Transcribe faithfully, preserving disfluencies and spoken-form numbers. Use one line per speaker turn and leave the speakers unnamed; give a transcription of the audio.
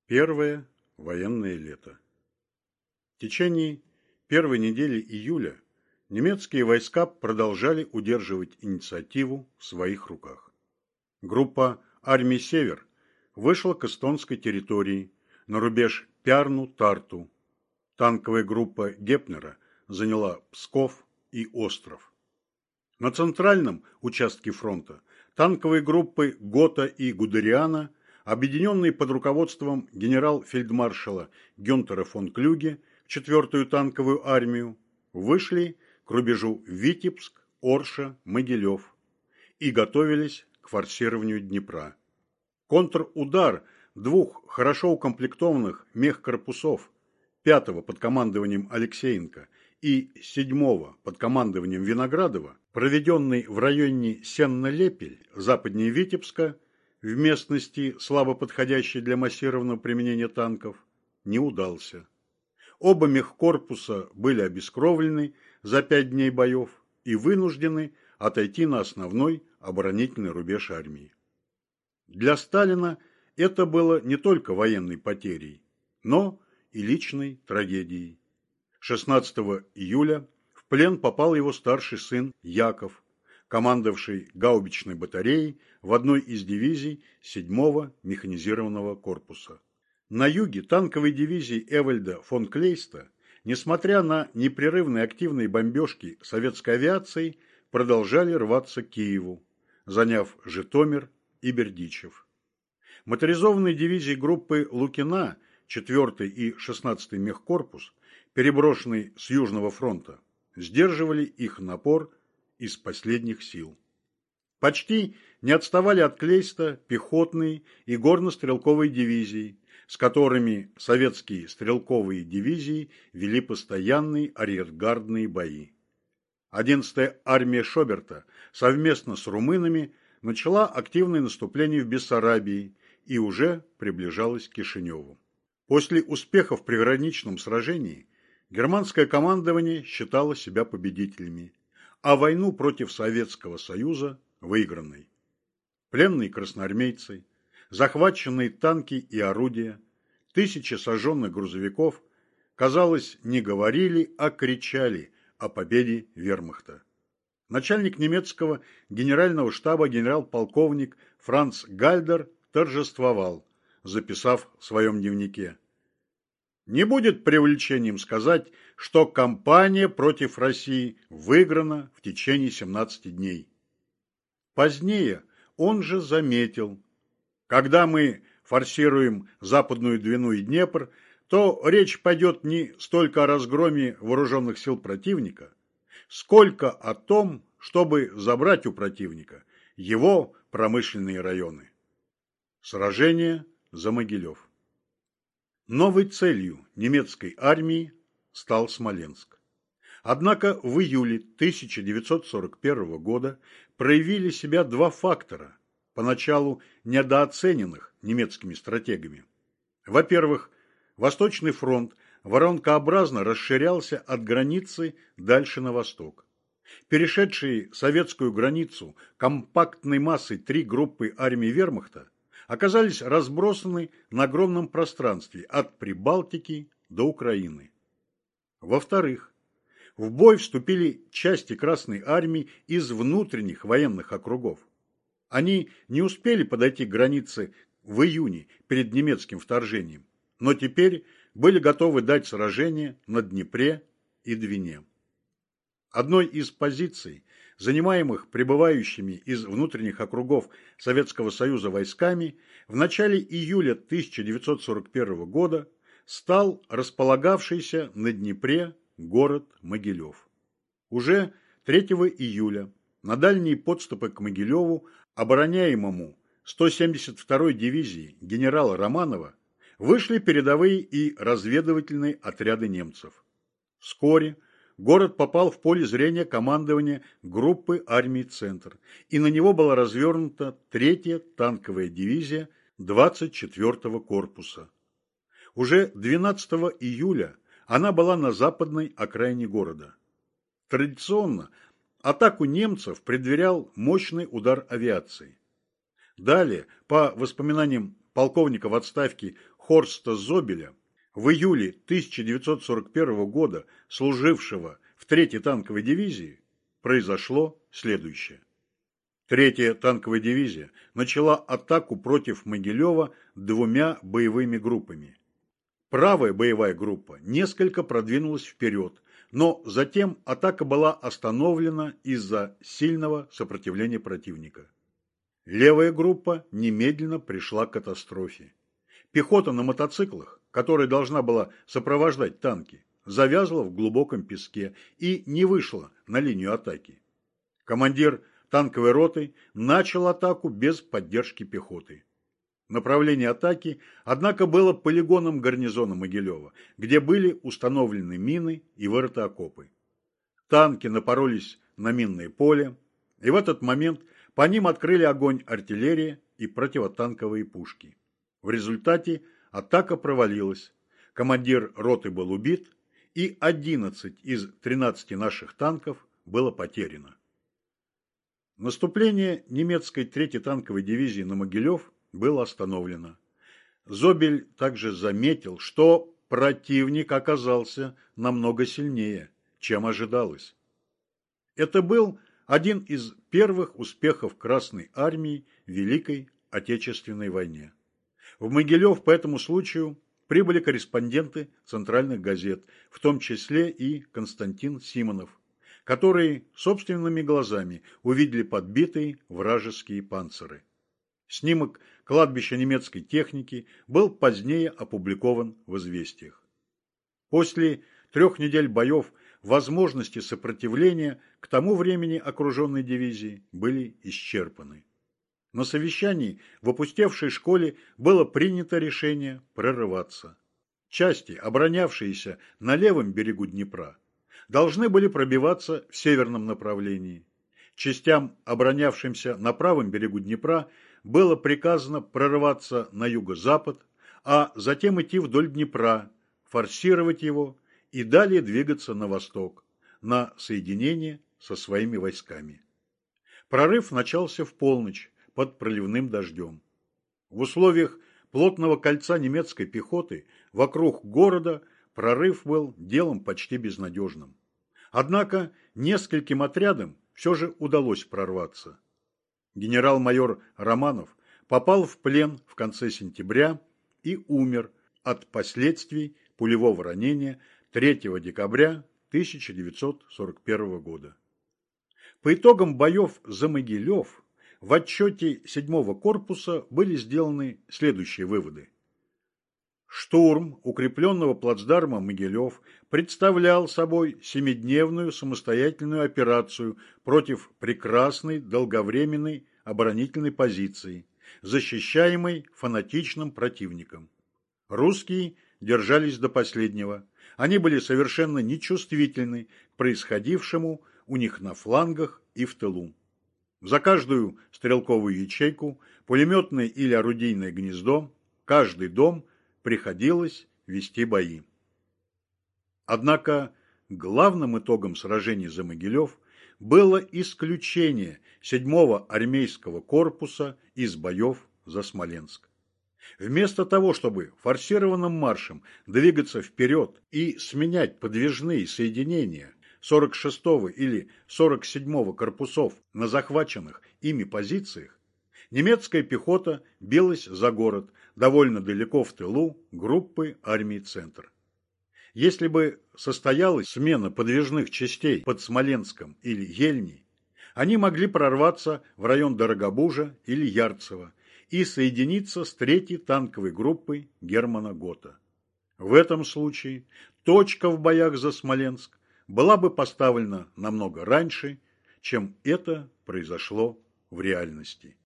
Первое военное лето. В течение первой недели июля немецкие войска продолжали удерживать инициативу в своих руках. Группа армий «Север» вышла к эстонской территории на рубеж Пярну-Тарту. Танковая группа Гепнера заняла Псков и Остров. На центральном участке фронта танковые группы Гота и Гудериана, объединенные под руководством генерал-фельдмаршала Гюнтера фон Клюге в четвёртую танковую армию, вышли к рубежу Витебск, Орша, Могилев и готовились к форсированию Днепра. Контрудар двух хорошо укомплектованных мехкорпусов, пятого под командованием Алексеенко и седьмого под командованием Виноградова, проведенный в районе Сенно-Лепель, западнее Витебска, в местности, слабо подходящей для массированного применения танков, не удался. Оба мехкорпуса были обескровлены за пять дней боев и вынуждены отойти на основной оборонительный рубеж армии. Для Сталина это было не только военной потерей, но и личной трагедией. шестнадцатого июля в плен попал его старший сын Яков, командовавший гаубичной батареей в одной из дивизий седьмого механизированного корпуса. На юге танковые дивизии Эвальда фон Клейста, несмотря на непрерывные активные бомбежки советской авиацией, продолжали рваться к Киеву, заняв Житомир и Бердичев. Моторизованные дивизии группы Лукина, четвёртый и шестнадцатый мехкорпус, переброшенный с Южного фронта, сдерживали их напор из последних сил. Почти не отставали от Клейста пехотные и горно-стрелковые дивизии, с которыми советские стрелковые дивизии вели постоянные арьергардные бои. одиннадцатая армия Шоберта совместно с румынами начала активное наступление в Бессарабии и уже приближалась к Кишиневу. После успеха в приграничном сражении германское командование считало себя победителями, а войну против Советского Союза выигранной. Пленные красноармейцы, захваченные танки и орудия, тысячи сожженных грузовиков, казалось, не говорили, а кричали о победе вермахта. Начальник немецкого генерального штаба генерал-полковник Франц Гальдер торжествовал, записав в своем дневнике: «Не будет преувеличением сказать, что кампания против России выиграна в течение семнадцати дней». Позднее он же заметил: «Когда мы форсируем Западную Двину и Днепр, то речь пойдет не столько о разгроме вооруженных сил противника, сколько о том, чтобы забрать у противника его промышленные районы». Сражение за Могилев. Новой целью немецкой армии стал Смоленск. Однако в июле тысяча девятьсот сорок первого года проявили себя два фактора, поначалу недооцененных немецкими стратегами. Во-первых, Восточный фронт воронкообразно расширялся от границы дальше на восток. Перешедшие советскую границу компактной массой три группы армий вермахта оказались разбросаны на огромном пространстве от Прибалтики до Украины. Во-вторых, в бой вступили части Красной армии из внутренних военных округов. Они не успели подойти к границе в июне перед немецким вторжением, но теперь были готовы дать сражение на Днепре и Двине. Одной из позиций, занимаемых прибывающими из внутренних округов Советского Союза войсками, в начале июля тысяча девятьсот сорок первого года стал располагавшийся на Днепре город Могилев. Уже третьего июля на дальние подступы к Могилеву, обороняемому сто семьдесят второй дивизией генерала Романова, вышли передовые и разведывательные отряды немцев. Вскоре город попал в поле зрения командования группы армий «Центр», и на него была развернута третья танковая дивизия двадцать четвёртого корпуса. Уже двенадцатого июля она была на западной окраине города. Традиционно атаку немцев предверял мощный удар авиации. Далее, по воспоминаниям полковника в отставке Хорста Зобеля, в июле тысяча девятьсот сорок первого года служившего в третьей танковой дивизии, произошло следующее. Третья танковая дивизия начала атаку против Могилева двумя боевыми группами. Правая боевая группа несколько продвинулась вперед, но затем атака была остановлена из-за сильного сопротивления противника. Левая группа немедленно пришла к катастрофе. Пехота на мотоциклах, которая должна была сопровождать танки, завязла в глубоком песке и не вышла на линию атаки. Командир танковой роты начал атаку без поддержки пехоты. Направление атаки, однако, было полигоном гарнизона Могилева, где были установлены мины и вырыты окопы. Танки напоролись на минное поле, и в этот момент по ним открыли огонь артиллерия и противотанковые пушки. В результате атака провалилась, командир роты был убит, и одиннадцать из тринадцати наших танков было потеряно. Наступление немецкой третьей танковой дивизии на Могилев было остановлено. Зобель также заметил, что противник оказался намного сильнее, чем ожидалось. Это был один из первых успехов Красной Армии в Великой Отечественной войне. В Могилев по этому случаю прибыли корреспонденты центральных газет, в том числе и Константин Симонов, которые собственными глазами увидели подбитые вражеские панциры. Снимок кладбища немецкой техники был позднее опубликован в «Известиях». После трех недель боев возможности сопротивления к тому времени окруженной дивизии были исчерпаны. На совещании в опустевшей школе было принято решение прорываться. Части, оборонявшиеся на левом берегу Днепра, должны были пробиваться в северном направлении. Частям, оборонявшимся на правом берегу Днепра, было приказано прорываться на юго-запад, а затем идти вдоль Днепра, форсировать его и далее двигаться на восток, на соединение со своими войсками. Прорыв начался в полночь под проливным дождем. В условиях плотного кольца немецкой пехоты вокруг города прорыв был делом почти безнадежным. Однако нескольким отрядам все же удалось прорваться. Генерал-майор Романов попал в плен в конце сентября и умер от последствий пулевого ранения третьего декабря тысяча девятьсот сорок первого года. По итогам боев за Могилев в отчете седьмого корпуса были сделаны следующие выводы. Штурм укрепленного плацдарма Могилев представлял собой семидневную самостоятельную операцию против прекрасной долговременной оборонительной позиции, защищаемой фанатичным противником. Русские держались до последнего. Они были совершенно нечувствительны к происходившему у них на флангах и в тылу. За каждую стрелковую ячейку, пулеметное или орудийное гнездо, каждый дом приходилось вести бои. Однако главным итогом сражений за Могилев было исключение седьмого армейского корпуса из боев за Смоленск. Вместо того, чтобы форсированным маршем двигаться вперед и сменять подвижные соединения сорок шестого или сорок седьмого корпусов на захваченных ими позициях, немецкая пехота билась за город, довольно далеко в тылу группы армии «Центр». Если бы состоялась смена подвижных частей под Смоленском или Ельней, они могли прорваться в район Дорогобужа или Ярцево и соединиться с третьей танковой группой Германа Гота. В этом случае точка в боях за Смоленск была бы поставлена намного раньше, чем это произошло в реальности.